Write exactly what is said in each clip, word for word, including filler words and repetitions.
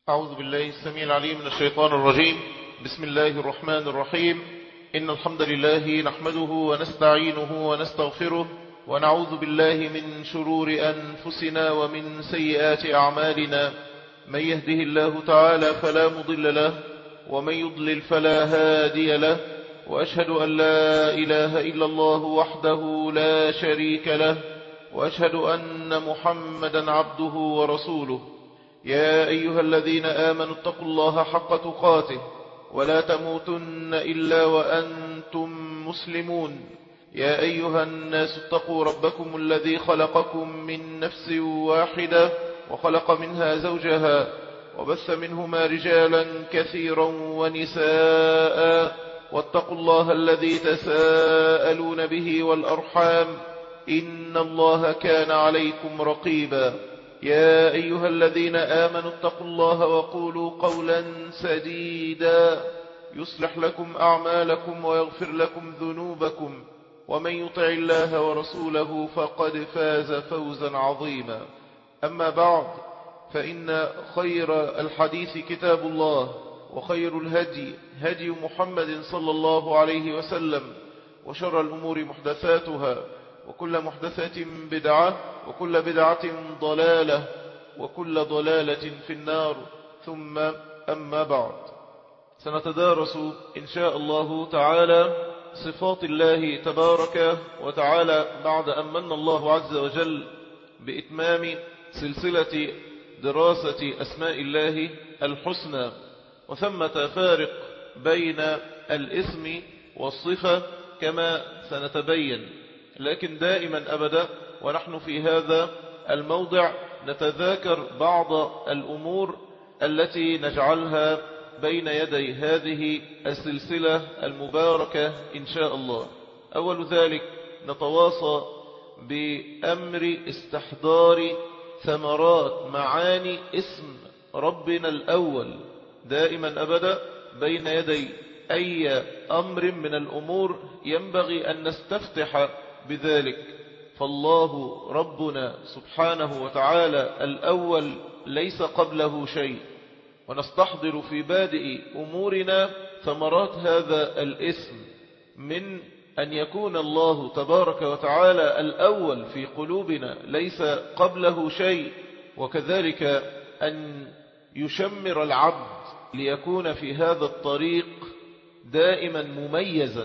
أعوذ بالله السميع العليم من الشيطان الرجيم. بسم الله الرحمن الرحيم. إن الحمد لله نحمده ونستعينه ونستغفره ونعوذ بالله من شرور أنفسنا ومن سيئات أعمالنا. من يهده الله تعالى فلا مضل له ومن يضلل فلا هادي له، وأشهد أن لا إله إلا الله وحده لا شريك له، وأشهد أن محمدا عبده ورسوله. يا أيها الذين آمنوا اتقوا الله حق تقاته ولا تموتن إلا وأنتم مسلمون. يا أيها الناس اتقوا ربكم الذي خلقكم من نفس واحدة وخلق منها زوجها وبث منهما رجالا كثيرا ونساء، واتقوا الله الذي تساءلون به والأرحام إن الله كان عليكم رقيبا. يا أيها الذين آمنوا اتقوا الله وقولوا قولا سديدا يصلح لكم أعمالكم ويغفر لكم ذنوبكم، ومن يطع الله ورسوله فقد فاز فوزا عظيما. أما بعد، فإن خير الحديث كتاب الله، وخير الهدي هدي محمد صلى الله عليه وسلم، وشر الأمور محدثاتها، وكل محدثة بدعة، وكل بدعة ضلالة، وكل ضلالة في النار. ثم أما بعد، سنتدارس إن شاء الله تعالى صفات الله تبارك وتعالى بعد أن من الله عز وجل بإتمام سلسلة دراسة أسماء الله الحسنى. وثمة فارق بين الاسم والصفة كما سنتبين، لكن دائما أبدا ونحن في هذا الموضع نتذاكر بعض الأمور التي نجعلها بين يدي هذه السلسلة المباركة إن شاء الله. أول ذلك نتواصى بأمر استحضار ثمرات معاني اسم ربنا الأول. دائما أبدا بين يدي أي أمر من الأمور ينبغي أن نستفتح بذلك، فالله ربنا سبحانه وتعالى الأول ليس قبله شيء، ونستحضر في بادئ أمورنا ثمرات هذا الاسم من أن يكون الله تبارك وتعالى الأول في قلوبنا ليس قبله شيء، وكذلك أن يشمر العبد ليكون في هذا الطريق دائما مميزا،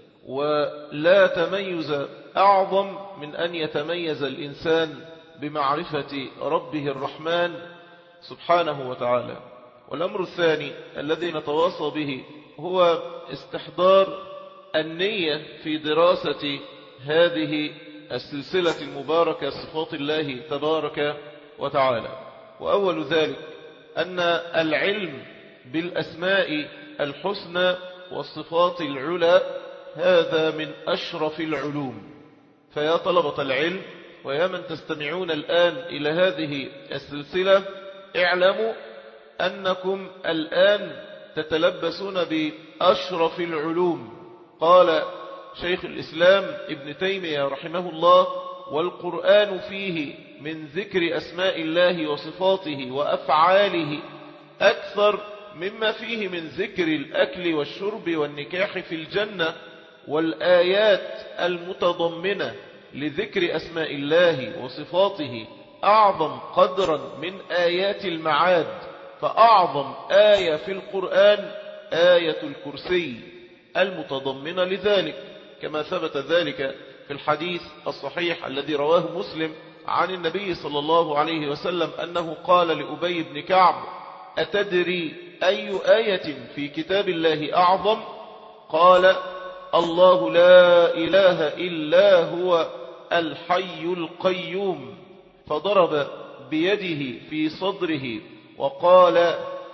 ولا تميز أعظم من أن يتميز الإنسان بمعرفة ربه الرحمن سبحانه وتعالى. والأمر الثاني الذي نتواصى به هو استحضار النية في دراسة هذه السلسلة المباركة صفات الله تبارك وتعالى. وأول ذلك أن العلم بالأسماء الحسنى والصفات العلى هذا من أشرف العلوم. فيا طلبة العلم ويا من تستمعون الآن إلى هذه السلسلة، اعلموا أنكم الآن تتلبسون بأشرف العلوم. قال شيخ الإسلام ابن تيمية رحمه الله: والقرآن فيه من ذكر أسماء الله وصفاته وأفعاله أكثر مما فيه من ذكر الأكل والشرب والنكاح في الجنة، والآيات المتضمنة لذكر أسماء الله وصفاته أعظم قدرا من آيات المعاد. فأعظم آية في القرآن آية الكرسي المتضمنة لذلك، كما ثبت ذلك في الحديث الصحيح الذي رواه مسلم عن النبي صلى الله عليه وسلم أنه قال لأبي بن كعب: أتدري أي آية في كتاب الله أعظم؟ قال: الله لا إله إلا هو الحي القيوم. فضرب بيده في صدره وقال: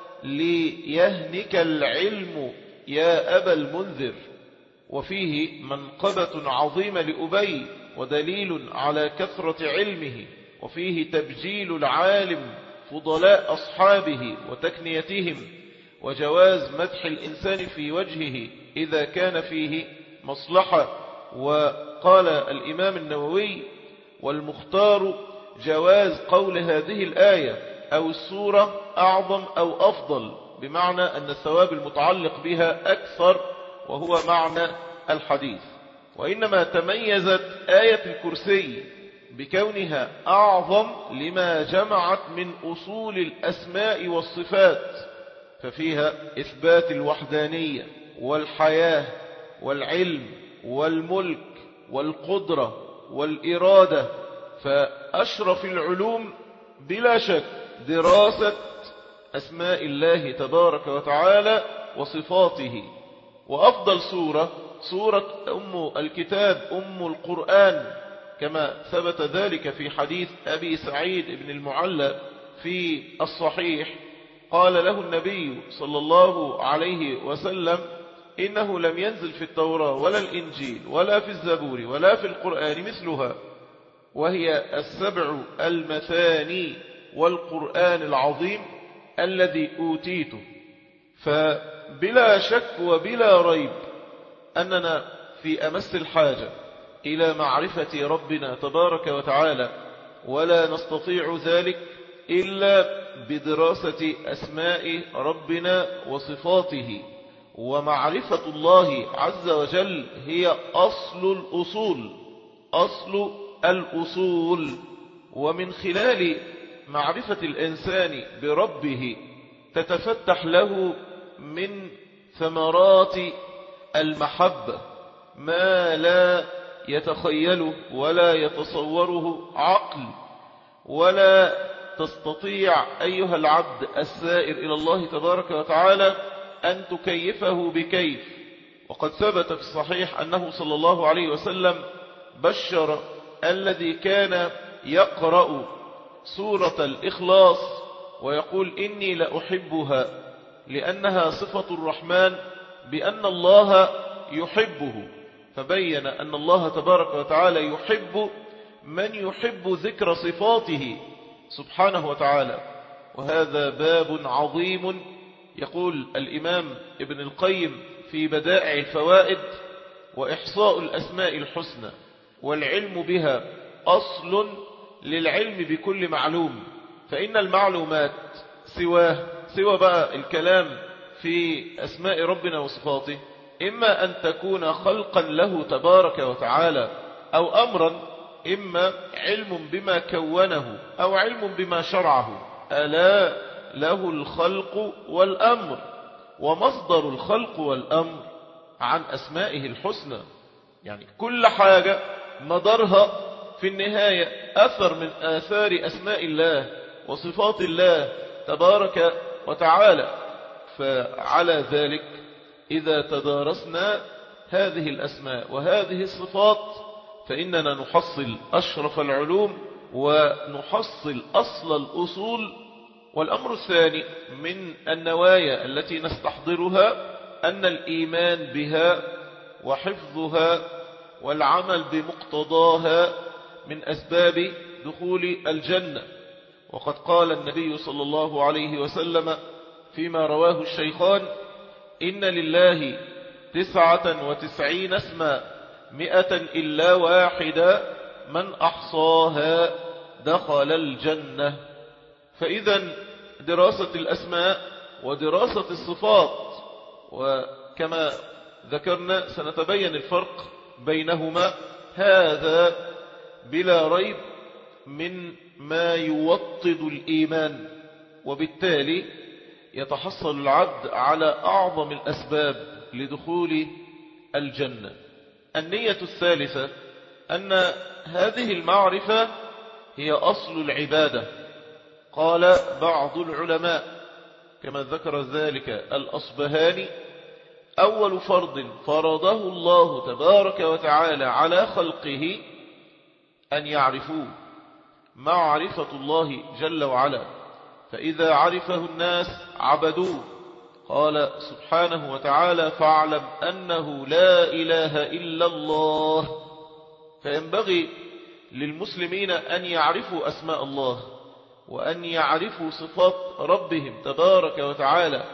ليهنك العلم يا أبا المنذر. وفيه منقبة عظيمة لأبي ودليل على كثرة علمه، وفيه تبجيل العالم فضلاء أصحابه وتكنيتهم، وجواز مدح الإنسان في وجهه إذا كان فيه مصلحة. وقال الإمام النووي: والمختار جواز قول هذه الآية أو السورة أعظم أو أفضل، بمعنى أن الثواب المتعلق بها أكثر، وهو معنى الحديث. وإنما تميزت آية الكرسي بكونها أعظم لما جمعت من أصول الأسماء والصفات، ففيها إثبات الوحدانية والحياة والعلم والملك والقدرة والإرادة. فأشرف العلوم بلا شك دراسة أسماء الله تبارك وتعالى وصفاته. وأفضل سورة سورة أم الكتاب، أم القرآن، كما ثبت ذلك في حديث أبي سعيد بن المعلى في الصحيح. قال له النبي صلى الله عليه وسلم: إنه لم ينزل في التوراة ولا الإنجيل ولا في الزبور ولا في القرآن مثلها، وهي السبع المثاني والقرآن العظيم الذي أوتيته. فبلا شك وبلا ريب أننا في أمس الحاجة إلى معرفة ربنا تبارك وتعالى، ولا نستطيع ذلك إلا بدراسة أسماء ربنا وصفاته. ومعرفة الله عز وجل هي أصل الأصول، أصل الأصول. ومن خلال معرفة الإنسان بربه تتفتح له من ثمرات المحبة ما لا يتخيله ولا يتصوره عقل، ولا تستطيع أيها العبد السائر إلى الله تبارك وتعالى أن تكيفه بكيف. وقد ثبت في الصحيح أنه صلى الله عليه وسلم بشر الذي كان يقرأ سورة الإخلاص ويقول: إني لأحبها لأنها صفة الرحمن بأن الله يحبه. فبين أن الله تبارك وتعالى يحب من يحب ذكر صفاته سبحانه وتعالى. وهذا باب عظيم. يقول الإمام ابن القيم في بدائع الفوائد: وإحصاء الأسماء الحسنى والعلم بها أصل للعلم بكل معلوم، فإن المعلومات سواه سوى بقى الكلام في أسماء ربنا وصفاته إما أن تكون خلقا له تبارك وتعالى أو أمرا، إما علم بما كونه أو علم بما شرعه. ألا له الخلق والأمر، ومصدر الخلق والأمر عن أسمائه الحسنى. يعني كل حاجة مدارها في النهاية أثر من آثار أسماء الله وصفات الله تبارك وتعالى. فعلى ذلك إذا تدارسنا هذه الأسماء وهذه الصفات فإننا نحصل أشرف العلوم ونحصل أصل الأصول. والأمر الثاني من النوايا التي نستحضرها أن الإيمان بها وحفظها والعمل بمقتضاها من أسباب دخول الجنة. وقد قال النبي صلى الله عليه وسلم فيما رواه الشيخان: إن لله تسعة وتسعين اسما مئة إلا واحدة من أحصاها دخل الجنة. فإذا دراسة الأسماء ودراسة الصفات، وكما ذكرنا سنتبين الفرق بينهما، هذا بلا ريب من ما يوطد الإيمان، وبالتالي يتحصل العبد على أعظم الأسباب لدخول الجنة. النية الثالثة أن هذه المعرفة هي أصل العبادة. قال بعض العلماء كما ذكر ذلك الأصبهاني: أول فرض فرضه الله تبارك وتعالى على خلقه أن يعرفوه، معرفة الله جل وعلا، فإذا عرفه الناس عبدوه. قال سبحانه وتعالى: فاعلم أنه لا إله إلا الله. فينبغي للمسلمين أن يعرفوا أسماء الله وأن يعرفوا صفات ربهم تبارك وتعالى،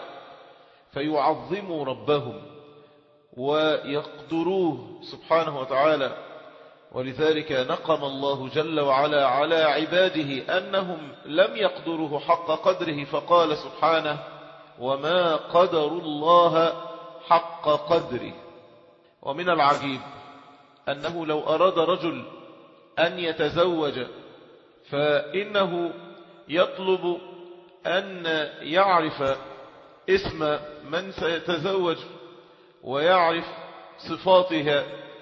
فيعظموا ربهم ويقدروه سبحانه وتعالى ولذلك نقم الله جل وعلا على عباده أنهم لم يقدروه حق قدره، فقال سبحانه: وما قدروا الله حق قدره. ومن العجيب أنه لو أراد رجل أن يتزوج فإنه يطلب أن يعرف اسم من سيتزوج ويعرف صفاتها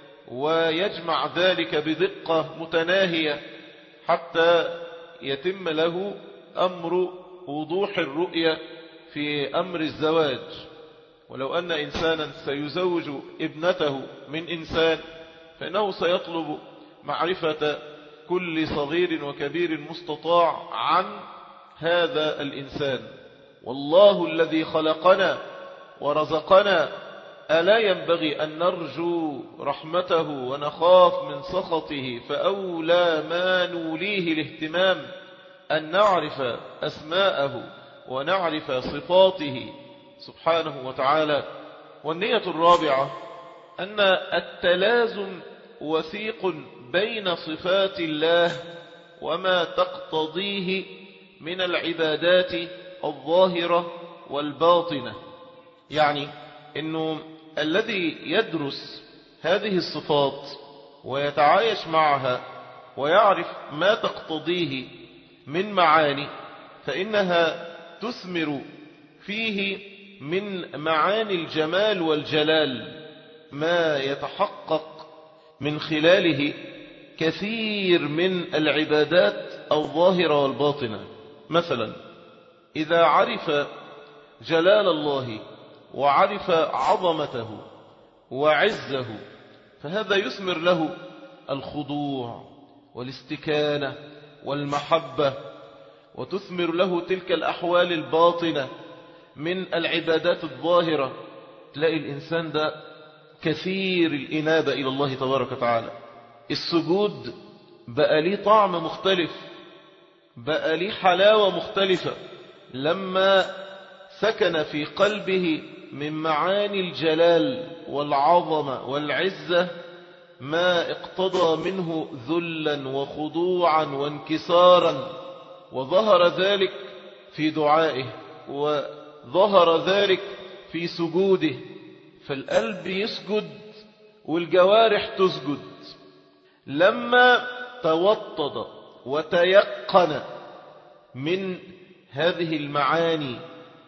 ويجمع ذلك بدقة متناهية حتى يتم له أمر وضوح الرؤية في أمر الزواج. ولو أن إنسانا سيزوج ابنته من إنسان فإنه سيطلب معرفة كل صغير وكبير مستطاع عن هذا الإنسان. والله الذي خلقنا ورزقنا ألا ينبغي أن نرجو رحمته ونخاف من سخطه؟ فأولى ما نوليه الاهتمام أن نعرف أسماءه ونعرف صفاته سبحانه وتعالى. والنية الرابعة أن التلازم وثيق بين صفات الله وما تقتضيه من العبادات الظاهرة والباطنة. يعني أنه الذي يدرس هذه الصفات ويتعايش معها ويعرف ما تقتضيه من معاني فإنها تثمر فيه من معاني الجمال والجلال ما يتحقق من خلاله كثير من العبادات الظاهرة والباطنة. مثلا إذا عرف جلال الله وعرف عظمته وعزه فهذا يثمر له الخضوع والاستكانة والمحبة، وتثمر له تلك الأحوال الباطنة من العبادات الظاهرة. تلاقي الإنسان ده كثير الإنابة إلى الله تبارك وتعالى. السجود بقى ليه طعم مختلف، بقى ليه حلاوة مختلفة لما سكن في قلبه من معاني الجلال والعظمة والعزة ما اقتضى منه ذلا وخضوعا وانكسارا، وظهر ذلك في دعائه وظهر ذلك في سجوده. فالقلب يسجد والجوارح تسجد لما توطد وتيقن من هذه المعاني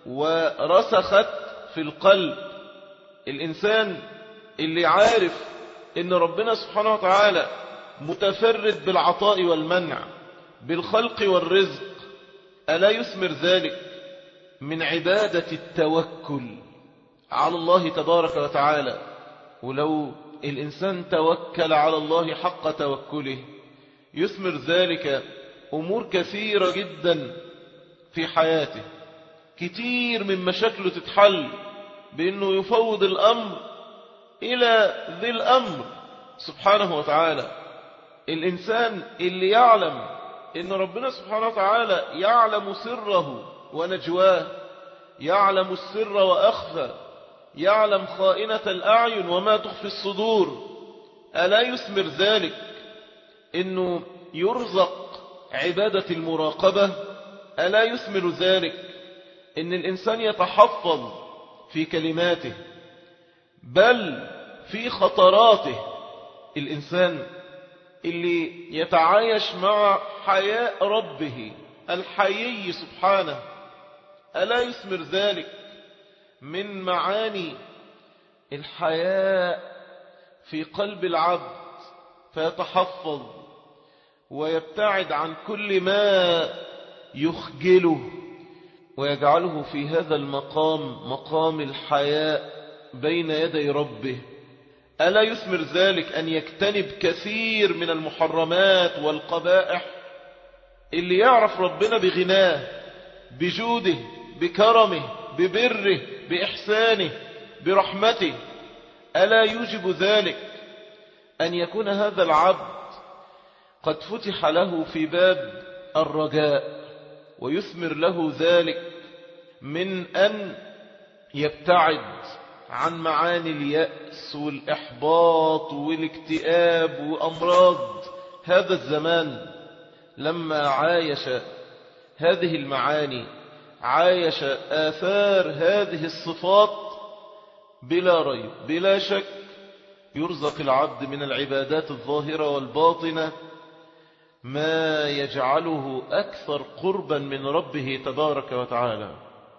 ورسخت في القلب. الإنسان اللي عارف إن ربنا سبحانه وتعالى متفرد بالعطاء والمنع، بالخلق والرزق، ألا يثمر ذلك من عبادة التوكل على الله تبارك وتعالى؟ ولو الإنسان توكل على الله حق توكله يثمر ذلك أمور كثيرة جدا في حياته. كتير من مشاكله تتحل بأنه يفوض الأمر إلى ذي الأمر سبحانه وتعالى. الإنسان اللي يعلم إن ربنا سبحانه وتعالى يعلم سره ونجواه، يعلم السر وأخفى، يعلم خائنة الأعين وما تخفي الصدور، ألا يثمر ذلك إنه يرزق عبادة المراقبة؟ ألا يثمر ذلك إن الإنسان يتحفظ في كلماته بل في خطراته؟ الإنسان اللي يتعايش مع حياء ربه الحيي سبحانه ألا يثمر ذلك من معاني الحياء في قلب العبد، فيتحفظ ويبتعد عن كل ما يخجله ويجعله في هذا المقام مقام الحياء بين يدي ربه؟ ألا يثمر ذلك أن يجتنب كثير من المحرمات والقبائح؟ اللي يعرف ربنا بغناه، بجوده، بكرمه، ببره، بإحسانه، برحمته، ألا يوجب ذلك أن يكون هذا العبد قد فتح له في باب الرجاء، ويثمر له ذلك من أن يبتعد عن معاني اليأس والإحباط والاكتئاب وأمراض هذا الزمان. لما عايش هذه المعاني عايش آثار هذه الصفات بلا ريب بلا شك يرزق العبد من العبادات الظاهرة والباطنة ما يجعله أكثر قربا من ربه تبارك وتعالى.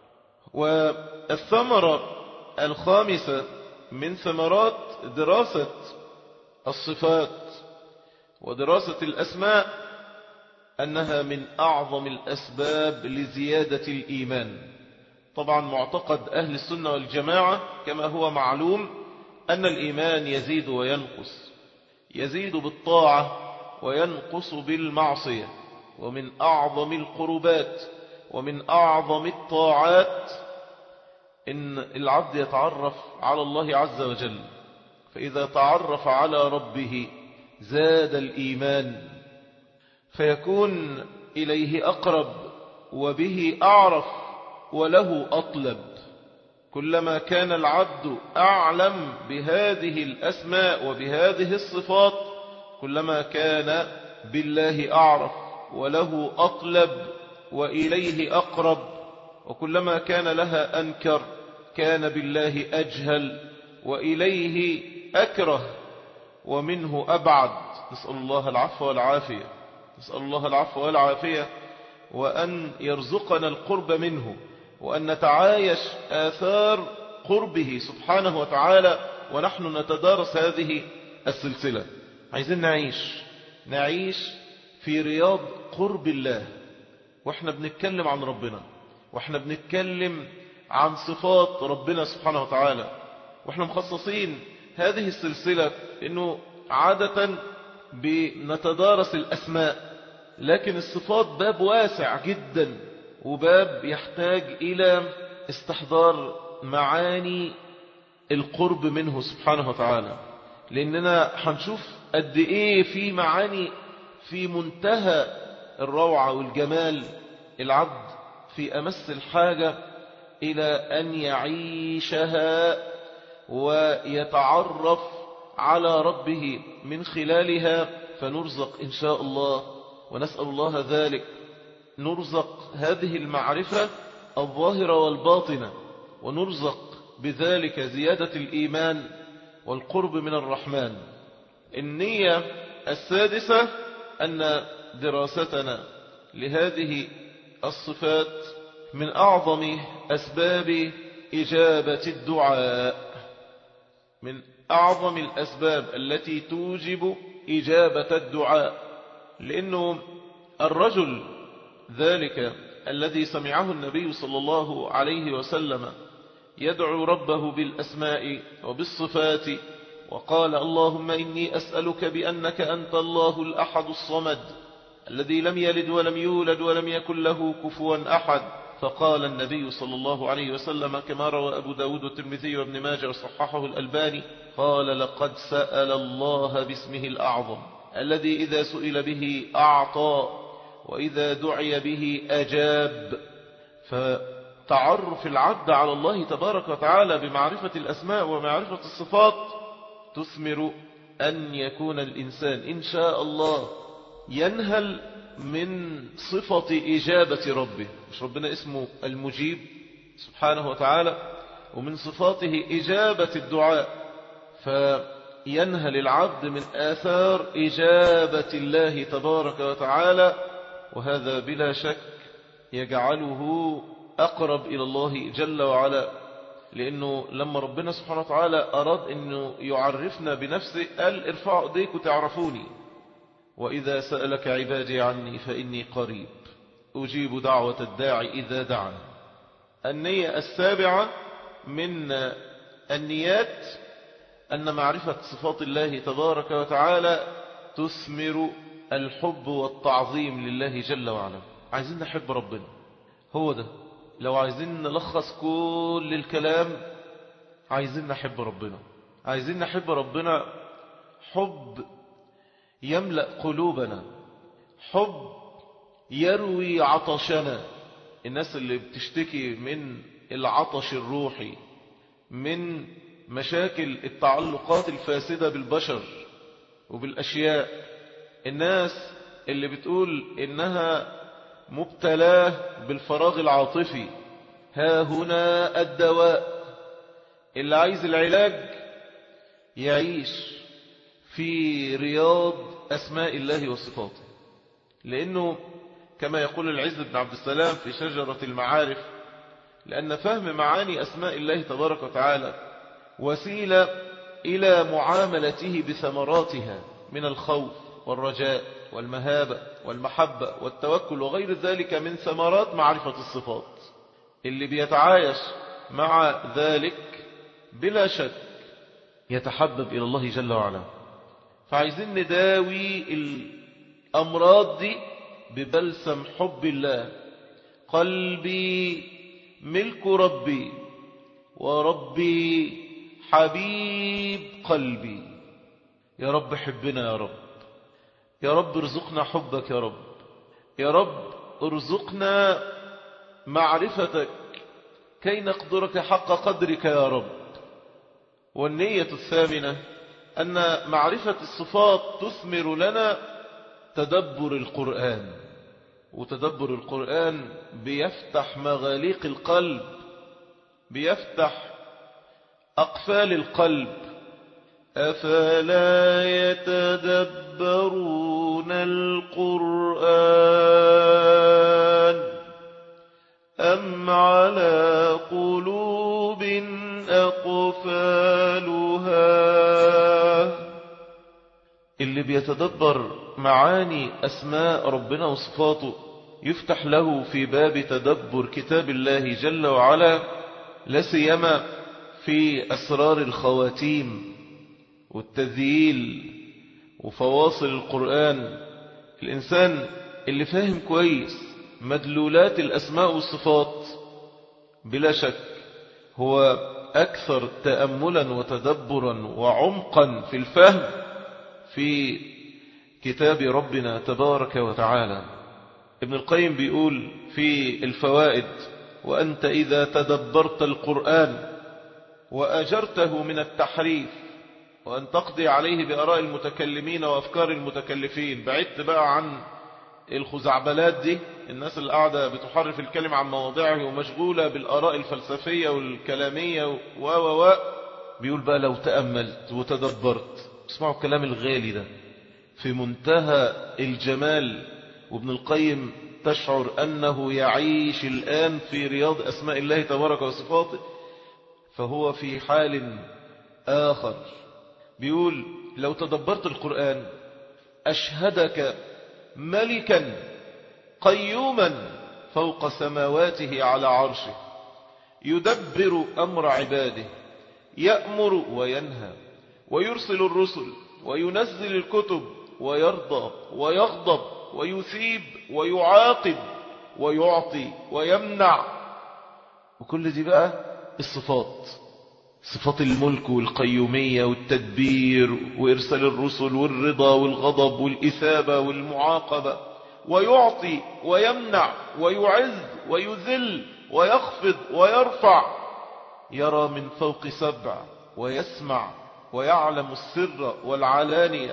والثمرة الخامسة من ثمرات دراسة الصفات ودراسة الأسماء أنها من أعظم الأسباب لزيادة الإيمان. طبعا معتقد أهل السنة والجماعة كما هو معلوم أن الإيمان يزيد وينقص، يزيد بالطاعة وينقص بالمعصية. ومن أعظم القربات ومن أعظم الطاعات إن العبد يتعرف على الله عز وجل، فإذا تعرف على ربه زاد الإيمان فيكون إليه أقرب وبه أعرف وله أطلب. كلما كان العبد أعلم بهذه الأسماء وبهذه الصفات كلما كان بالله أعرف وله أطلب وإليه أقرب، وكلما كان لها أنكر كان بالله أجهل وإليه أكره ومنه أبعد. نسأل الله العفو والعافية، نسأل الله العفو والعافية، وأن يرزقنا القرب منه وأن نتعايش آثار قربه سبحانه وتعالى ونحن نتدارس هذه السلسلة. عايزين نعيش نعيش في رياض قرب الله، وإحنا بنتكلم عن ربنا، وإحنا بنتكلم عن صفات ربنا سبحانه وتعالى، وإحنا مخصصين هذه السلسلة إنه عادة بنتدارس الأسماء، لكن الصفات باب واسع جدا وباب يحتاج إلى استحضار معاني القرب منه سبحانه وتعالى، لأننا هنشوف قد إيه في معاني في منتهى الروعة والجمال. العبد في أمس الحاجة إلى أن يعيشها ويتعرف على ربه من خلالها، فنرزق إن شاء الله ونسأل الله ذلك، نرزق هذه المعرفة الظاهرة والباطنة، ونرزق بذلك زيادة الإيمان والقرب من الرحمن. النية السادسة أن دراستنا لهذه الصفات من أعظم أسباب إجابة الدعاء، من أعظم الأسباب التي توجب إجابة الدعاء، لأنه الرجل ذلك الذي سمعه النبي صلى الله عليه وسلم يدعو ربه بالأسماء وبالصفات وقال اللهم إني أسألك بأنك أنت الله الأحد الصمد الذي لم يلد ولم يولد ولم يكن له كفوا أحد، فقال النبي صلى الله عليه وسلم كما روى أبو داود والترمذي وابن ماجه وصححه الألباني قال لقد سأل الله باسمه الأعظم الذي إذا سئل به أعطى وإذا دعي به أجاب. فتعرف العبد على الله تبارك وتعالى بمعرفة الأسماء ومعرفة الصفات تثمر أن يكون الإنسان إن شاء الله ينهل من صفة إجابة ربه. مش ربنا اسمه المجيب سبحانه وتعالى، ومن صفاته إجابة الدعاء، فينهل العبد من آثار إجابة الله تبارك وتعالى، وهذا بلا شك يجعله أقرب إلى الله جل وعلا. لأنه لما ربنا سبحانه وتعالى أراد أنه يعرفنا بنفسه قال ارفعوا ايديك وتعرفوني، وإذا سألك عبادي عني فإني قريب أجيب دعوة الداعي إذا دعا. النية السابعة من النيات أن معرفة صفات الله تبارك وتعالى تثمر الحب والتعظيم لله جل وعلا. عايزين نحب ربنا، هو ده. لو عايزين نلخص كل الكلام عايزين نحب ربنا، عايزين نحب ربنا حب يملأ قلوبنا، حب يروي عطشنا. الناس اللي بتشتكي من العطش الروحي من مشاكل التعلقات الفاسدة بالبشر وبالأشياء. الناس اللي بتقول إنها مبتلاه بالفراغ العاطفي، ها هنا الدواء. اللي عايز العلاج يعيش في رياض أسماء الله وصفاته، لأنه كما يقول العز بن عبد السلام في شجرة المعارف، لأن فهم معاني أسماء الله تبارك وتعالى وسيلة إلى معاملته بثمراتها من الخوف والرجاء والمهابة والمحبة والتوكل وغير ذلك من ثمرات معرفة الصفات. اللي بيتعايش مع ذلك بلا شك يتحبب إلى الله جل وعلا. فعايزين نداوي الأمراض دي ببلسم حب الله. قلبي ملك ربي وربي حبيب قلبي. يا رب حبنا يا رب، يا رب ارزقنا حبك يا رب، يا رب ارزقنا معرفتك كي نقدرك حق قدرك يا رب. والنية الثامنة أن معرفة الصفات تثمر لنا تدبر القرآن، وتدبر القرآن بيفتح مغاليق القلب، بيفتح أقفال القلب. أفلا يتدبرون القرآن أم على قلوب أقفالها. اللي بيتدبر معاني أسماء ربنا وصفاته يفتح له في باب تدبر كتاب الله جل وعلا، لا سيما في أسرار الخواتيم والتذييل وفواصل القرآن. الإنسان اللي فاهم كويس مدلولات الأسماء والصفات بلا شك هو أكثر تأملا وتدبرا وعمقا في الفهم في كتاب ربنا تبارك وتعالى. ابن القيم بيقول في الفوائد: وأنت إذا تدبرت القرآن وأجرته من التحريف وأن تقضي عليه بآراء المتكلمين وأفكار المتكلفين، بعدت بقى عن الخزعبلات دي، الناس اللي قاعدة بتحرف الكلمة عن مواضعه ومشغولة بالآراء الفلسفية والكلامية و و و بيقول بقى لو تأملت وتدبرت، اسمعوا الكلام الغالي ده في منتهى الجمال. وابن القيم تشعر أنه يعيش الآن في رياض أسماء الله تبارك وصفاته، فهو في حال آخر. بيقول لو تدبرت القرآن أشهدك ملكا قيوما فوق سماواته على عرشه، يدبر أمر عباده، يأمر وينهى ويرسل الرسل وينزل الكتب ويرضى ويغضب ويثيب ويعاقب ويعطي ويمنع. وكل دي بقى الصفات، صفات الملك والقيومية والتدبير وإرسال الرسل والرضا والغضب والإثابة والمعاقبة. ويعطي ويمنع ويعز ويذل ويخفض ويرفع، يرى من فوق سبع ويسمع ويعلم السر والعلانية،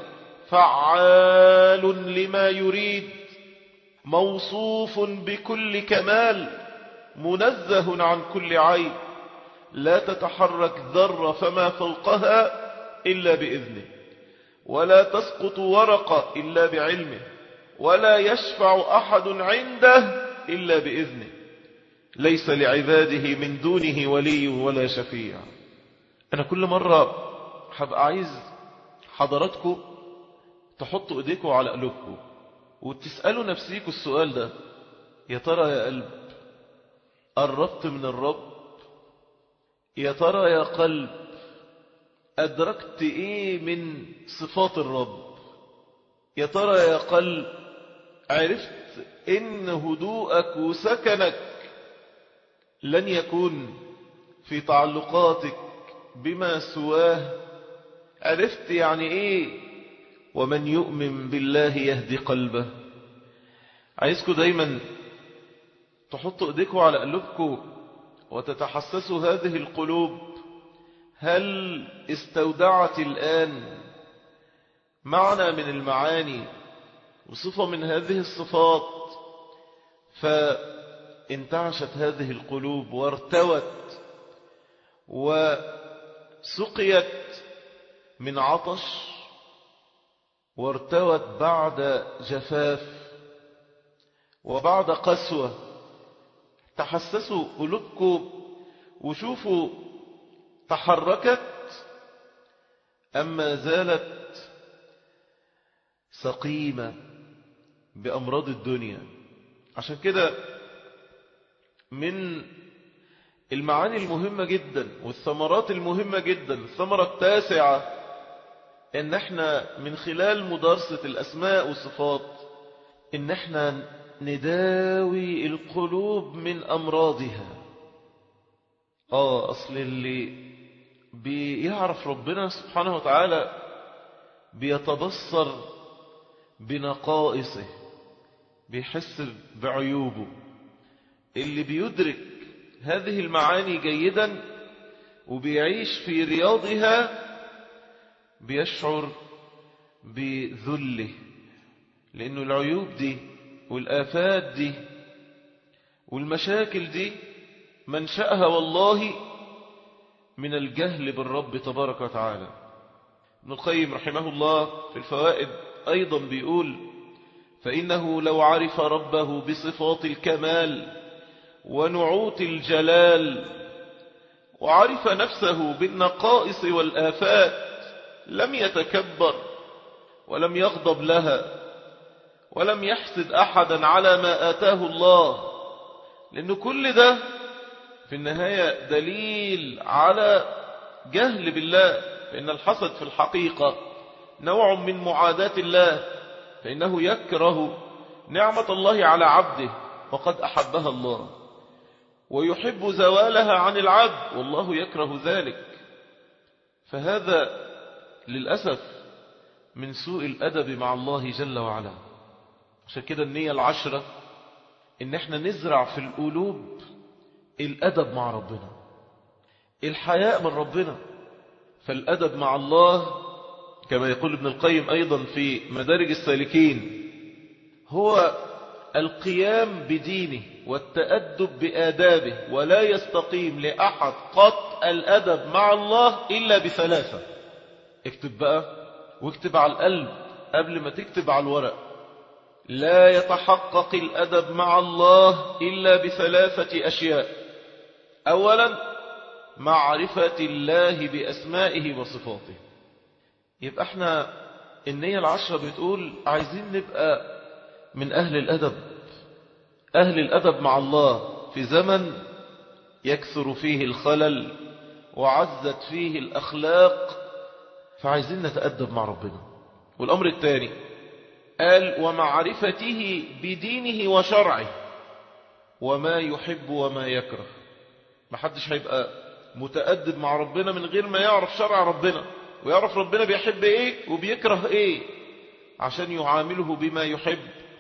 فعال لما يريد، موصوف بكل كمال، منزه عن كل عيب، لا تتحرك ذرة فما فوقها إلا بإذنه، ولا تسقط ورقة إلا بعلمه، ولا يشفع أحد عنده إلا بإذنه، ليس لعباده من دونه ولي ولا شفيع. أنا كل مرة هبقى عايز حضراتكم تحطوا إيديكم على قلوبكم وتسألوا نفسيكم السؤال ده: يا ترى يا قلب قربت من الرب؟ يا ترى يا قلب أدركت إيه من صفات الرب؟ يا ترى يا قلب عرفت إن هدوءك وسكنك لن يكون في تعلقاتك بما سواه؟ عرفت يعني إيه ومن يؤمن بالله يهدي قلبه؟ عايزكم دايما تحطوا ايديكم على قلوبكم وتتحسسوا هذه القلوب هل استودعت الآن معنى من المعاني وصفة من هذه الصفات فانتعشت هذه القلوب وارتوت وسقيت من عطش وارتوت بعد جفاف وبعد قسوة؟ تحسسوا قلوبكم وشوفوا تحركت أما زالت سقيمة بأمراض الدنيا. عشان كده من المعاني المهمة جدا والثمرات المهمة جدا، الثمرة التاسعة، ان احنا من خلال مدارسة الأسماء والصفات ان احنا نداوي القلوب من أمراضها. آه أصل اللي بيعرف ربنا سبحانه وتعالى بيتبصر بنقائصه، بيحس بعيوبه. اللي بيدرك هذه المعاني جيدا وبيعيش في رياضها بيشعر بذله، لأنه العيوب دي والآفات دي والمشاكل دي منشأها والله من الجهل بالرب تبارك وتعالى. ابن القيم رحمه الله في الفوائد أيضا بيقول: فإنه لو عرف ربه بصفات الكمال ونعوت الجلال وعرف نفسه بالنقائص والآفات لم يتكبر ولم يغضب لها ولم يحسد أحدا على ما آتاه الله، لأن كل ده في النهاية دليل على جهل بالله. فإن الحسد في الحقيقة نوع من معاداة الله، فإنه يكره نعمة الله على عبده وقد أحبها الله، ويحب زوالها عن العبد والله يكره ذلك. فهذا للأسف من سوء الأدب مع الله جل وعلا. عشان كده النية العشرة إن احنا نزرع في القلوب الأدب مع ربنا، الحياء من ربنا. فالأدب مع الله كما يقول ابن القيم أيضا في مدارج السالكين هو القيام بدينه والتأدب بآدابه، ولا يستقيم لأحد قط الأدب مع الله إلا بثلاثة. اكتب بقى واكتب على القلب قبل ما تكتب على الورق: لا يتحقق الأدب مع الله إلا بثلاثة أشياء. أولا معرفة الله بأسمائه وصفاته. يبقى احنا النية العشرة بتقول عايزين نبقى من أهل الأدب، أهل الأدب مع الله في زمن يكثر فيه الخلل وعزت فيه الأخلاق، فعايزين نتأدب مع ربنا. والأمر الثاني قال: ومعرفته بدينه وشرعه وما يحب وما يكره. محدش هيبقى متأدب مع ربنا من غير ما يعرف شرع ربنا ويعرف ربنا بيحب ايه وبيكره ايه، عشان يعامله بما يحب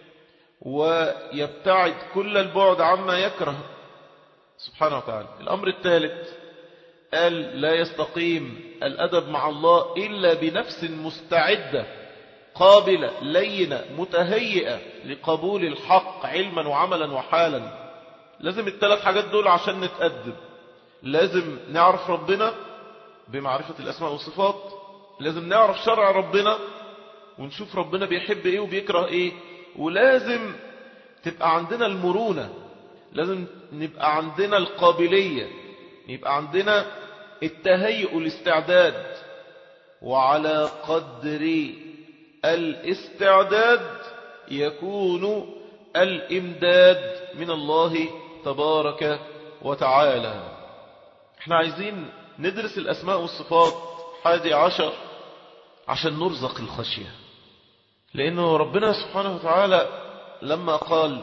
ويبتعد كل البعد عما يكره سبحانه وتعالى. الأمر الثالث قال: لا يستقيم الأدب مع الله إلا بنفس مستعدة قابلة لينة متهيئة لقبول الحق علما وعملا وحالا. لازم الثلاث حاجات دول عشان نتأدب. لازم نعرف ربنا بمعرفة الأسماء والصفات، لازم نعرف شرع ربنا ونشوف ربنا بيحب ايه وبيكره ايه، ولازم تبقى عندنا المرونة، لازم نبقى عندنا القابلية، يبقى عندنا التهيئ والاستعداد. وعلى قدر الاستعداد يكون الإمداد من الله تبارك وتعالى. احنا عايزين ندرس الأسماء والصفات حادي عشر عشان نرزق الخشية، لأنه ربنا سبحانه وتعالى لما قال: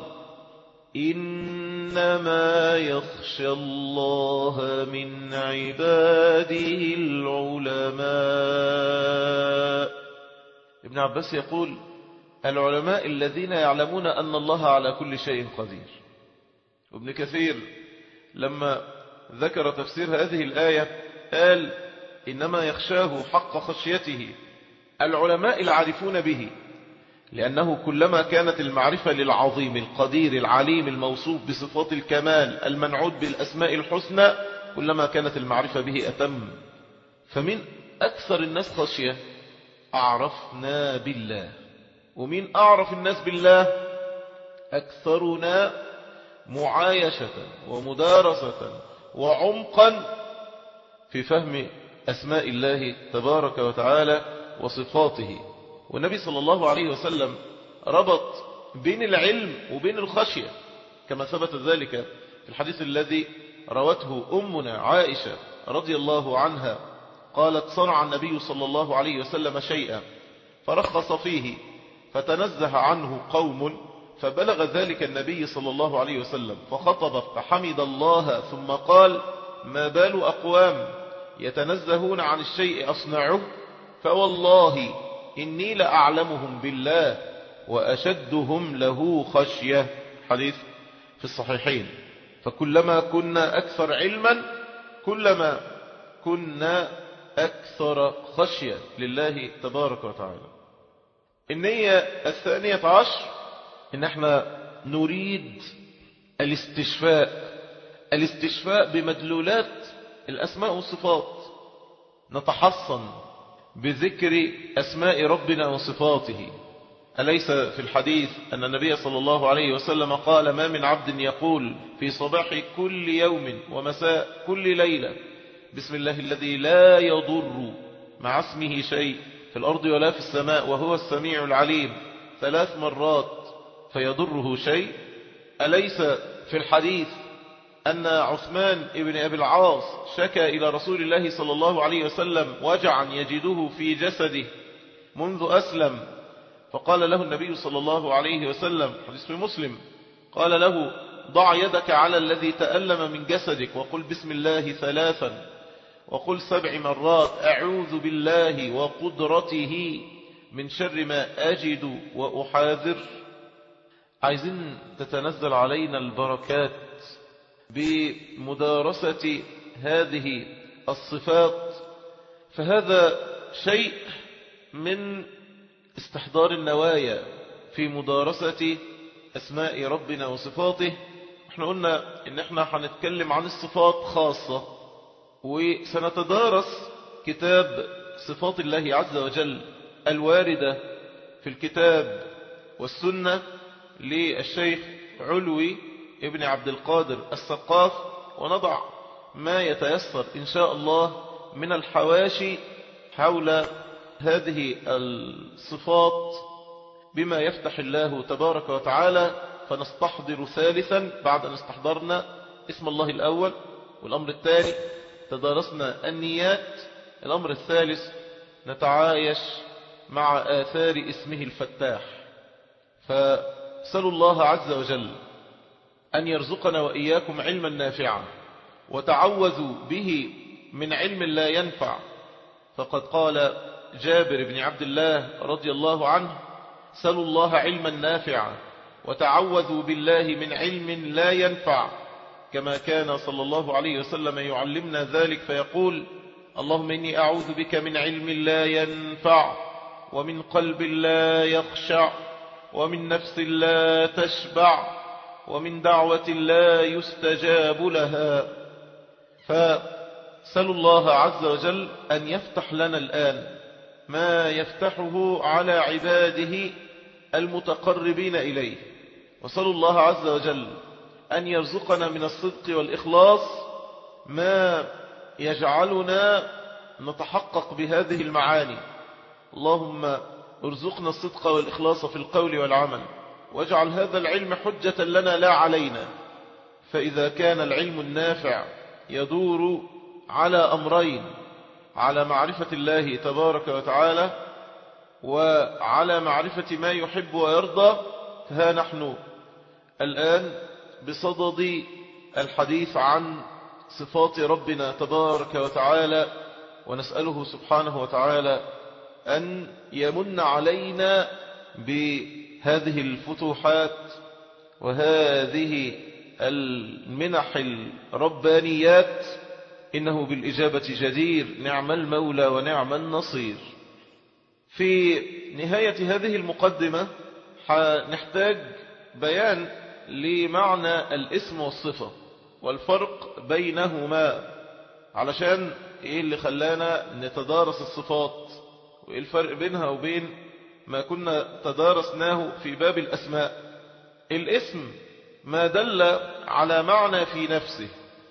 إنما يخشى الله من عباده العلماء. ابن عباس يقول: العلماء الذين يعلمون أن الله على كل شيء قدير. وابن كثير لما ذكر تفسير هذه الآية قال: إنما يخشاه حق خشيته العلماء العارفون به، لأنه كلما كانت المعرفة للعظيم القدير العليم الموصوف بصفات الكمال المنعوت بالأسماء الحسنى كلما كانت المعرفة به أتم. فمن أكثر الناس خشية أعرفنا بالله، ومن أعرف الناس بالله أكثرنا معايشة ومدارسة وعمقا في فهم أسماء الله تبارك وتعالى وصفاته. والنبي صلى الله عليه وسلم ربط بين العلم وبين الخشية كما ثبت ذلك في الحديث الذي روته أمنا عائشة رضي الله عنها قالت: صنع النبي صلى الله عليه وسلم شيئا فرخص فيه فتنزه عنه قوم فبلغ ذلك النبي صلى الله عليه وسلم فخطب فحمد الله ثم قال: ما بال أقوام يتنزهون عن الشيء أصنعه فوالله إني لأعلمهم بالله وأشدهم له خشية. حديث في الصحيحين. فكلما كنا أكثر علما كلما كنا أكثر خشية لله تبارك وتعالى. النية الثانية عشر إن احنا نريد الاستشفاء الاستشفاء بمدلولات الأسماء والصفات، نتحصن بذكر أسماء ربنا وصفاته. أليس في الحديث أن النبي صلى الله عليه وسلم قال: ما من عبد يقول في صباح كل يوم ومساء كل ليلة بسم الله الذي لا يضر مع اسمه شيء في الأرض ولا في السماء وهو السميع العليم ثلاث مرات فيضره شيء. أليس في الحديث أن عثمان ابن أبي العاص شكى إلى رسول الله صلى الله عليه وسلم وجعا يجده في جسده منذ أسلم، فقال له النبي صلى الله عليه وسلم حديث في مسلم قال له: ضع يدك على الذي تألم من جسدك وقل بسم الله ثلاثا وقل سبع مرات أعوذ بالله وقدرته من شر ما أجد وأحاذر. عايزين تتنزل علينا البركات بمدارسة هذه الصفات، فهذا شيء من استحضار النوايا في مدارسة أسماء ربنا وصفاته. احنا قلنا ان احنا هنتكلم عن الصفات خاصة، وسنتدارس كتاب صفات الله عز وجل الواردة في الكتاب والسنة للشيخ علوي ابن عبد القادر السقاف، ونضع ما يتيسر إن شاء الله من الحواشي حول هذه الصفات بما يفتح الله تبارك وتعالى. فنستحضر ثالثا بعد أن استحضرنا اسم الله الأول، والأمر الثاني تدارسنا النيات، الأمر الثالث نتعايش مع آثار اسمه الفتاح. فسألوا الله عز وجل أن يرزقنا وإياكم علما نافعا، وتعوذوا به من علم لا ينفع. فقد قال جابر بن عبد الله رضي الله عنه: سألوا الله علما نافعا وتعوذوا بالله من علم لا ينفع. كما كان صلى الله عليه وسلم يعلمنا ذلك فيقول: اللهم إني أعوذ بك من علم لا ينفع ومن قلب لا يخشع ومن نفس لا تشبع ومن دعوة لا يستجاب لها. فسألوا الله عز وجل أن يفتح لنا الآن ما يفتحه على عباده المتقربين إليه، وسألوا الله عز وجل أن يرزقنا من الصدق والإخلاص ما يجعلنا نتحقق بهذه المعاني. اللهم ارزقنا الصدق والإخلاص في القول والعمل، واجعل هذا العلم حجة لنا لا علينا. فإذا كان العلم النافع يدور على أمرين: على معرفة الله تبارك وتعالى وعلى معرفة ما يحب ويرضى، فها نحن الآن بصدد الحديث عن صفات ربنا تبارك وتعالى، ونسأله سبحانه وتعالى أن يمن علينا بهذه الفتوحات وهذه المنح الربانيات إنه بالإجابة جدير، نعم المولى ونعم النصير. في نهاية هذه المقدمة نحتاج بيان لمعنى الاسم والصفة والفرق بينهما، علشان إيه اللي خلانا نتدارس الصفات وإيه الفرق بينها وبين ما كنا تدارسناه في باب الأسماء. الاسم ما دل على معنى في نفسه،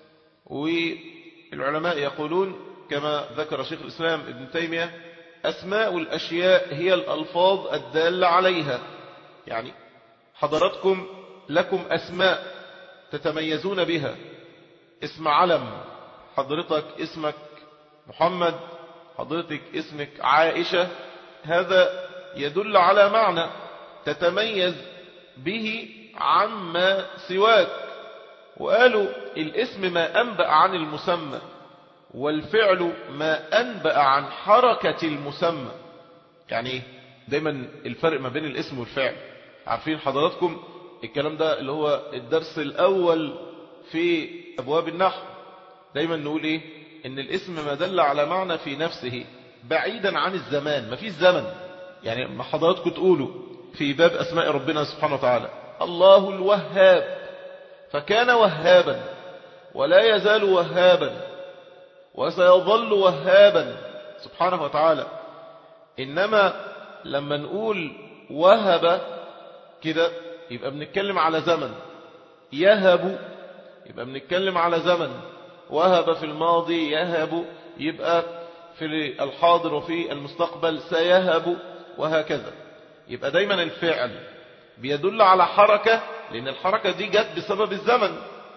والعلماء يقولون كما ذكر شيخ الإسلام ابن تيمية: أسماء الأشياء هي الألفاظ الدالة عليها. يعني حضراتكم لكم أسماء تتميزون بها، اسم علم، حضرتك اسمك محمد، حضرتك اسمك عائشة، هذا يدل على معنى تتميز به عما سواك. وقالوا الاسم ما أنبأ عن المسمى، والفعل ما أنبأ عن حركة المسمى. يعني دايما الفرق ما بين الاسم والفعل، عارفين حضراتكم الكلام ده اللي هو الدرس الأول في أبواب النحو. دايما نقول إيه؟ إن الاسم ما دل على معنى في نفسه بعيدا عن الزمان، ما فيش زمن. يعني ما حضراتكم تقولوا في باب أسماء ربنا سبحانه وتعالى: الله الوهاب، فكان وهابا ولا يزال وهابا وسيظل وهابا سبحانه وتعالى. إنما لما نقول وهب كده يبقى بنتكلم على زمن، يهب يبقى بنتكلم على زمن، وهب في الماضي، يهب يبقى في الحاضر وفي المستقبل سيهب، وهكذا. يبقى دايما الفعل بيدل على حركة، لأن الحركة دي جت بسبب الزمن.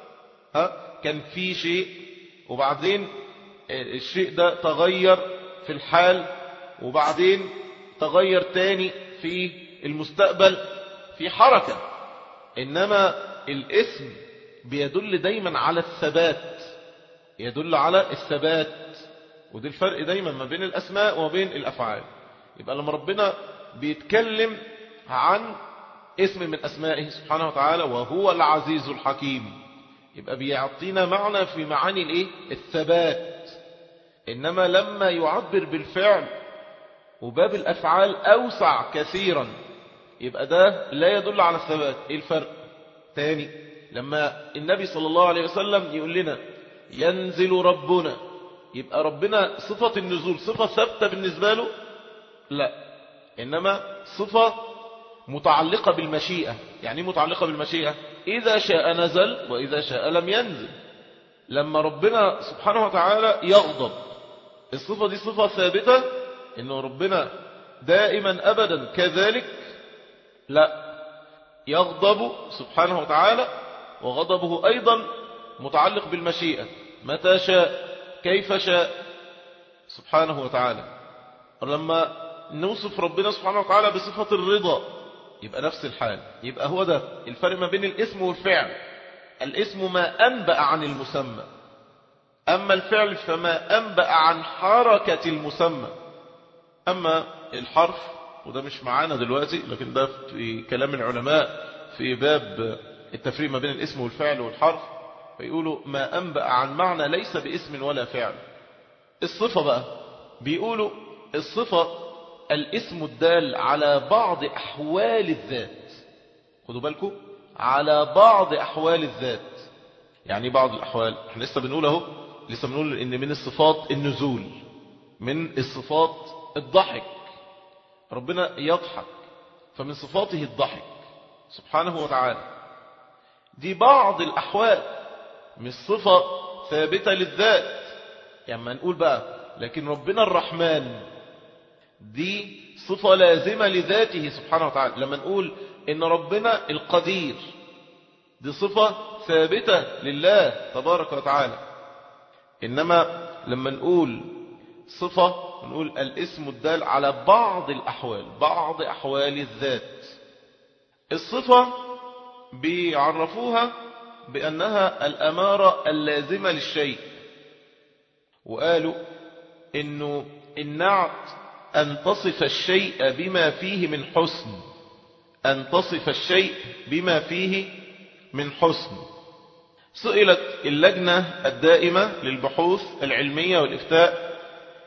ها كان في شيء وبعدين الشيء ده تغير في الحال، وبعدين تغير تاني في المستقبل، في حركة. إنما الاسم بيدل دايما على الثبات، يدل على الثبات. ودي الفرق دايما ما بين الأسماء وما بين الأفعال. يبقى لما ربنا بيتكلم عن اسم من أسمائه سبحانه وتعالى وهو العزيز الحكيم، يبقى بيعطينا معنى في معاني الايه؟ الثبات. إنما لما يعبر بالفعل وباب الأفعال أوسع كثيرا، يبقى ده لا يدل على الثبات. ايه الفرق؟ تاني، لما النبي صلى الله عليه وسلم يقول لنا ينزل ربنا، يبقى ربنا صفة النزول صفة ثابتة بالنسبة له؟ لا، إنما صفة متعلقة بالمشيئة. يعني متعلقة بالمشيئة؟ إذا شاء نزل وإذا شاء لم ينزل. لما ربنا سبحانه وتعالى يغضب، الصفة دي صفة ثابتة إنه ربنا دائما أبدا كذلك؟ لا، يغضب سبحانه وتعالى وغضبه أيضا متعلق بالمشيئة، متى شاء كيف شاء سبحانه وتعالى. لما نوصف ربنا سبحانه وتعالى بصفة الرضا يبقى نفس الحال. يبقى هو ده الفرق ما بين الاسم والفعل. الاسم ما أنبأ عن المسمى، أما الفعل فما أنبأ عن حركة المسمى. أما الحرف وده مش معانا دلوقتي، لكن ده في كلام العلماء في باب التفريق ما بين الاسم والفعل والحرف، فيقولوا ما أنبأ عن معنى ليس باسم ولا فعل. الصفة بقى بيقولوا الصفة الاسم الدال على بعض أحوال الذات. خدوا بالكم، على بعض أحوال الذات. يعني بعض الأحوال احنا لسه بنقول اهو، لسه بنقول إن من الصفات النزول، من الصفات الضحك، ربنا يضحك، فمن صفاته الضحك سبحانه وتعالى. دي بعض الأحوال، مش صفة ثابتة للذات. يعني ما نقول بقى لكن ربنا الرحمن، دي صفة لازمة لذاته سبحانه وتعالى. لما نقول إن ربنا القدير، دي صفة ثابتة لله تبارك وتعالى. إنما لما نقول صفة نقول الاسم الدال على بعض الأحوال، بعض أحوال الذات. الصفة بيعرفوها بأنها الأمارة اللازمة للشيء، وقالوا إنه النعت أن تصف الشيء بما فيه من حسن، أن تصف الشيء بما فيه من حسن. سئلت اللجنة الدائمة للبحوث العلمية والإفتاء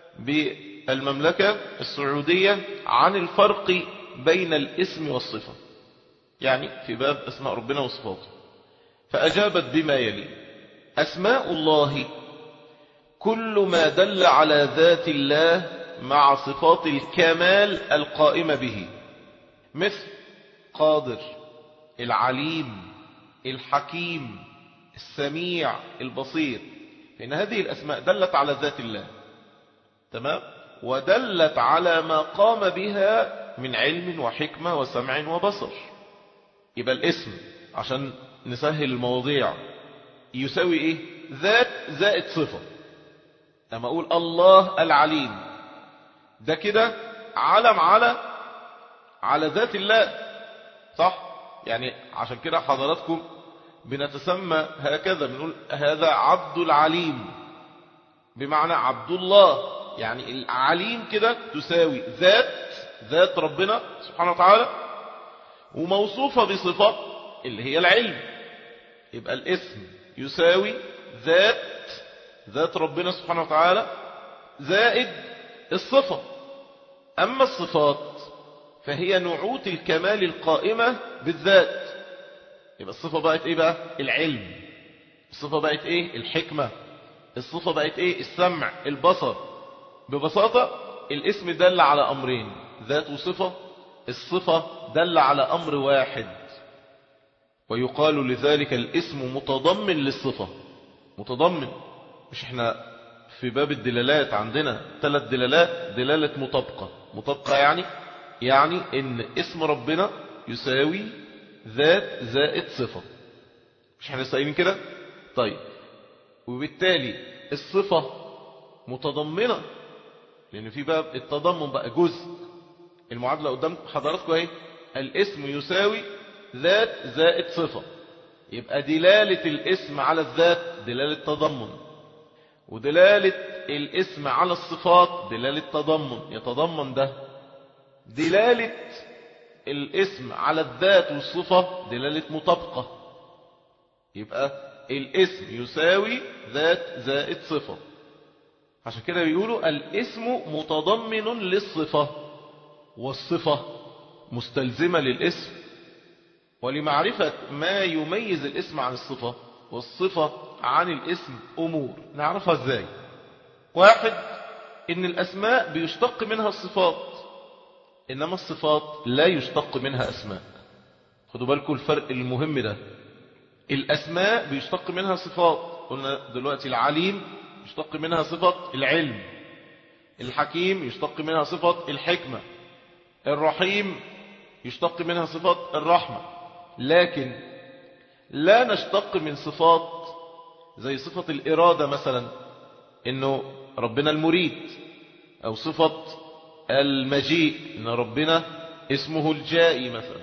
بالمملكة السعودية عن الفرق بين الاسم والصفة، يعني في باب أسماء ربنا وصفاته، فأجابت بما يلي: أسماء الله كل ما دل على ذات الله مع صفات الكمال القائمة به، مثل قادر، العليم، الحكيم، السميع، البصير، فإن هذه الأسماء دلت على ذات الله، تمام، ودلت على ما قام بها من علم وحكمة وسمع وبصر. يبقى الاسم عشان نسهل المواضيع يساوي ايه؟ ذات زائد صفة. لما اقول الله العليم، ده كده علم على على ذات الله، صح؟ يعني عشان كده حضراتكم بنتسمى هكذا، بنقول هذا عبد العليم، بمعنى عبد الله، يعني العليم كده تساوي ذات ذات ربنا سبحانه وتعالى، وموصوفة بصفة اللي هي العلم. يبقى الاسم يساوي ذات ذات ربنا سبحانه وتعالى زائد الصفة. أما الصفات فهي نعوت الكمال القائمة بالذات. يبقى الصفة بقت ايه بقى؟ العلم. الصفة بقت ايه؟ الحكمة. الصفة بقت ايه؟ السمع، البصر. ببساطة الاسم دل على أمرين، ذات وصفة. الصفة دل على أمر واحد، ويقال لذلك الاسم متضمن للصفة. متضمن، مش احنا في باب الدلالات عندنا ثلاث دلالات: دلالة مطابقة. مطابقة يعني يعني ان اسم ربنا يساوي ذات زائد صفة، مش احنا سائلين كده؟ طيب، وبالتالي الصفة متضمنة، لان في باب التضمن بقى جزء. المعادلة قدام حضراتكم اهي: الاسم يساوي ذات زائد صفة. يبقى دلالة الاسم على الذات دلالة تضمن، ودلالة الاسم على الصفات دلالة تضمن، يتضمن ده. دلالة الاسم على الذات والصفة دلالة مطابقة. يبقى الاسم يساوي ذات زائد صفة. عشان كده بيقولوا الاسم متضمن للصفة، والصفة مستلزمة للاسم. ولمعرفة ما يميز الاسم عن الصفة والصفة عن الاسم أمور نعرفها ازاي. واحد، ان الاسماء بيشتق منها الصفات، انما الصفات لا يشتق منها اسماء. خدوا بالكم الفرق المهم ده. الاسماء بيشتق منها صفات، قلنا دلوقتي العليم يشتق منها صفة العلم، الحكيم يشتق منها صفة الحكمة، الرحيم يشتق منها صفة الرحمة. لكن لا نشتق من صفات زي صفة الإرادة مثلا، إنه ربنا المريد، أو صفة المجيء إن ربنا اسمه الجائي مثلا،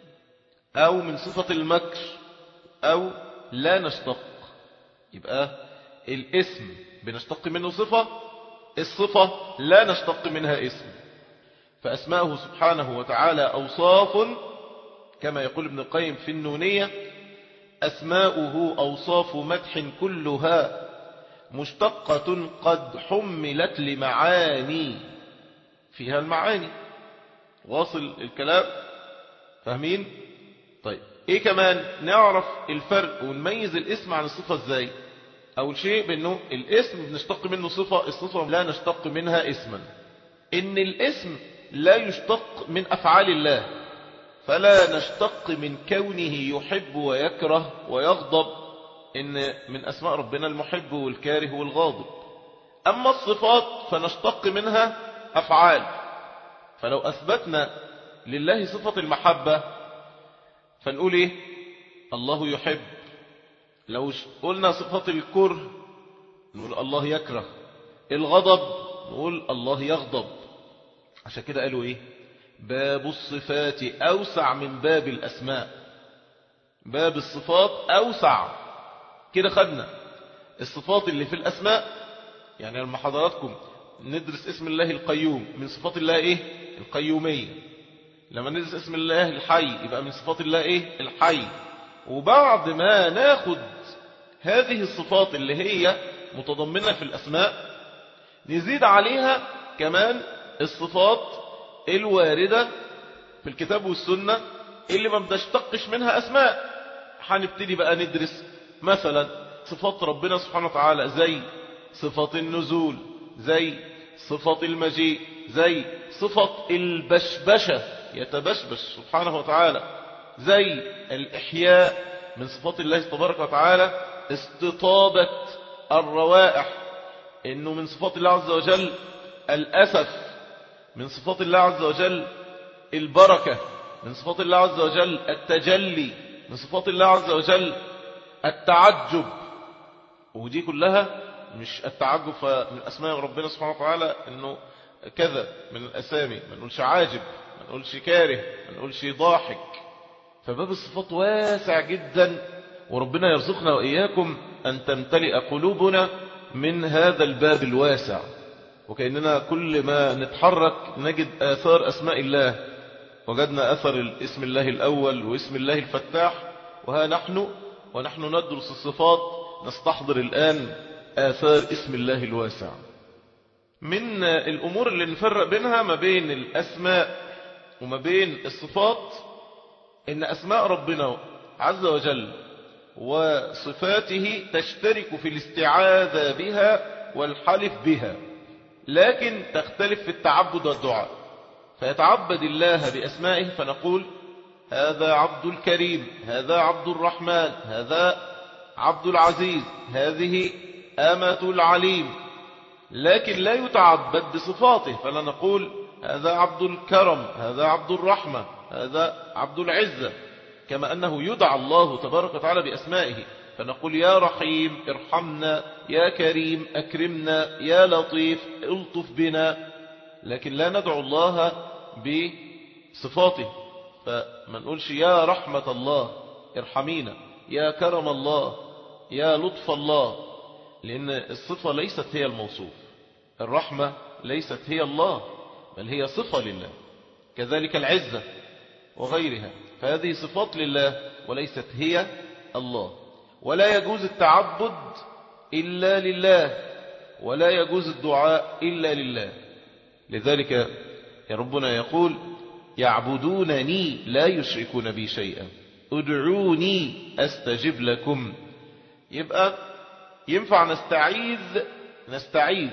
أو من صفة المكر، أو لا نشتق. يبقى الاسم بنشتق منه صفة، الصفة لا نشتق منها اسم. فأسماءه سبحانه وتعالى أوصاف، كما يقول ابن القيم في النونية: أسماؤه أوصاف مدح كلها مشتقة قد حملت لمعاني، فيها المعاني. واصل الكلام؟ فاهمين؟ طيب، ايه كمان نعرف الفرق ونميز الاسم عن الصفة ازاي؟ اول شيء بانه الاسم بنشتق منه صفة، الصفة لا نشتق منها اسما. ان الاسم لا يشتق من افعال الله، فلا نشتق من كونه يحب ويكره ويغضب، ان من اسماء ربنا المحب والكاره والغاضب. اما الصفات فنشتق منها افعال. فلو اثبتنا لله صفة المحبة فنقول ايه؟ الله يحب. لو قلنا صفة الكره نقول الله يكره. الغضب نقول الله يغضب. عشان كده قالوا ايه؟ باب الصفات اوسع من باب الاسماء. باب الصفات اوسع. كده خدنا الصفات اللي في الاسماء، يعني لما حضراتكم ندرس اسم الله القيوم من صفات الله ايه؟ القيومية. لما ندرس اسم الله الحي يبقى من صفات الله ايه؟ الحي. وبعد ما ناخد هذه الصفات اللي هي متضمنة في الأسماء نزيد عليها كمان الصفات الواردة في الكتاب والسنة اللي ما بنشتقش منها أسماء. هنبتدي بقى ندرس مثلا صفات ربنا سبحانه وتعالى زي صفة النزول، زي صفة المجيء، زي صفة البشبشة يتبشبش سبحانه وتعالى، زي الإحياء من صفات الله تبارك وتعالى استطابة الروائح، إنه من صفات الله عز وجل الأسف، من صفات الله عز وجل البركة، من صفات الله عز وجل التجلي، من صفات الله عز وجل التعجب. ودي كلها مش التعجب من أسماء ربنا سبحانه وتعالى إنه كذا من الأسامي، ما نقولش عاجب، ما نقولش كاره، ما نقولش ضاحك. فباب الصفات واسع جدا، وربنا يرزقنا وإياكم أن تمتلئ قلوبنا من هذا الباب الواسع، وكأننا كل ما نتحرك نجد آثار أسماء الله. وجدنا أثر اسم الله الأول واسم الله الفتاح، وها نحن ونحن ندرس الصفات نستحضر الآن آثار اسم الله الواسع. من الأمور اللي نفرق بينها ما بين الأسماء وما بين الصفات إن أسماء ربنا عز وجل وصفاته تشترك في الاستعاذة بها والحلف بها، لكن تختلف في التعبد والدعاء. فيتعبد الله بأسمائه فنقول هذا عبد الكريم، هذا عبد الرحمن، هذا عبد العزيز، هذه أمة العليم، لكن لا يتعبد بصفاته. فلا نقول هذا عبد الكرم، هذا عبد الرحمة، هذا عبد العزة، كما أنه يدعى الله تبارك وتعالى بأسمائه، فنقول يا رحيم ارحمنا، يا كريم أكرمنا، يا لطيف الطف بنا، لكن لا ندعو الله بصفاته. فما نقولش يا رحمة الله ارحمينا، يا كرم الله، يا لطف الله، لأن الصفة ليست هي الموصوف، الرحمة ليست هي الله، بل هي صفة لله، كذلك العزة وغيرها، فهذه صفات لله وليست هي الله. ولا يجوز التعبد إلا لله، ولا يجوز الدعاء إلا لله. لذلك يا ربنا يقول يعبدونني لا يشركون بي شيئا ادعوني أستجب لكم. يبقى ينفع نستعيذ نستعيذ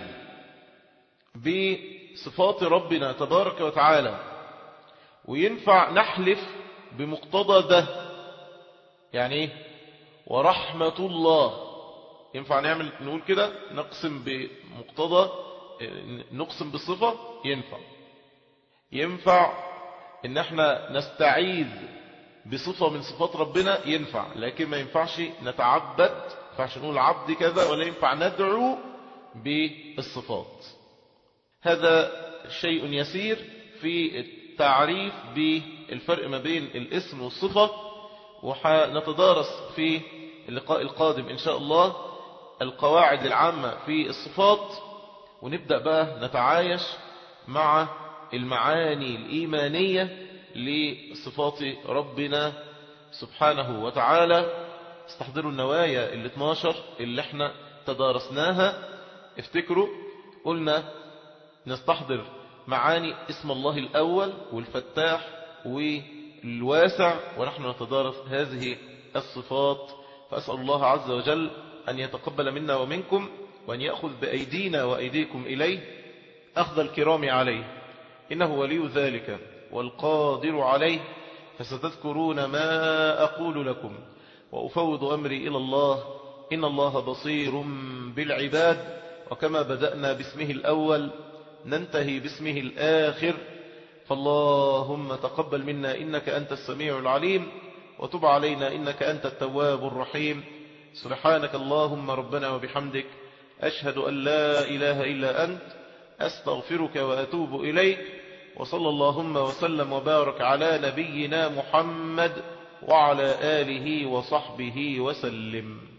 بصفات ربنا تبارك وتعالى، وينفع نحلف بمقتضى ده. يعني ايه؟ ورحمة الله، ينفع نعمل نقول كده، نقسم بمقتضى، نقسم بالصفة، ينفع ينفع ان احنا نستعيذ بصفة من صفات ربنا، ينفع، لكن ما ينفعش نتعبد، ما ينفعش نقول عبد كذا، ولا ينفع ندعو بالصفات. هذا شيء يسير في التعريف بالفرق ما بين الاسم والصفة، وحنتدارس في اللقاء القادم إن شاء الله القواعد العامة في الصفات، ونبدأ بقى نتعايش مع المعاني الإيمانية لصفات ربنا سبحانه وتعالى. استحضروا النوايا ال اثناشر اللي احنا تدارسناها. افتكروا قلنا نستحضر معاني اسم الله الأول والفتاح والواسع، ونحن نتدارس هذه الصفات. فأسأل الله عز وجل أن يتقبل منا ومنكم، وأن يأخذ بأيدينا وأيديكم إليه أخذ الكرام عليه، إنه ولي ذلك والقادر عليه. فستذكرون ما أقول لكم وأفوض أمري إلى الله، إن الله بصير بالعباد. وكما بدأنا باسمه الأول ننتهي باسمه الآخر، فاللهم تقبل منا إنك أنت السميع العليم، وتب علينا إنك أنت التواب الرحيم. سبحانك اللهم ربنا وبحمدك، أشهد أن لا إله إلا أنت، أستغفرك وأتوب إليك. وصلى اللهم وسلم وبارك على نبينا محمد وعلى آله وصحبه وسلم.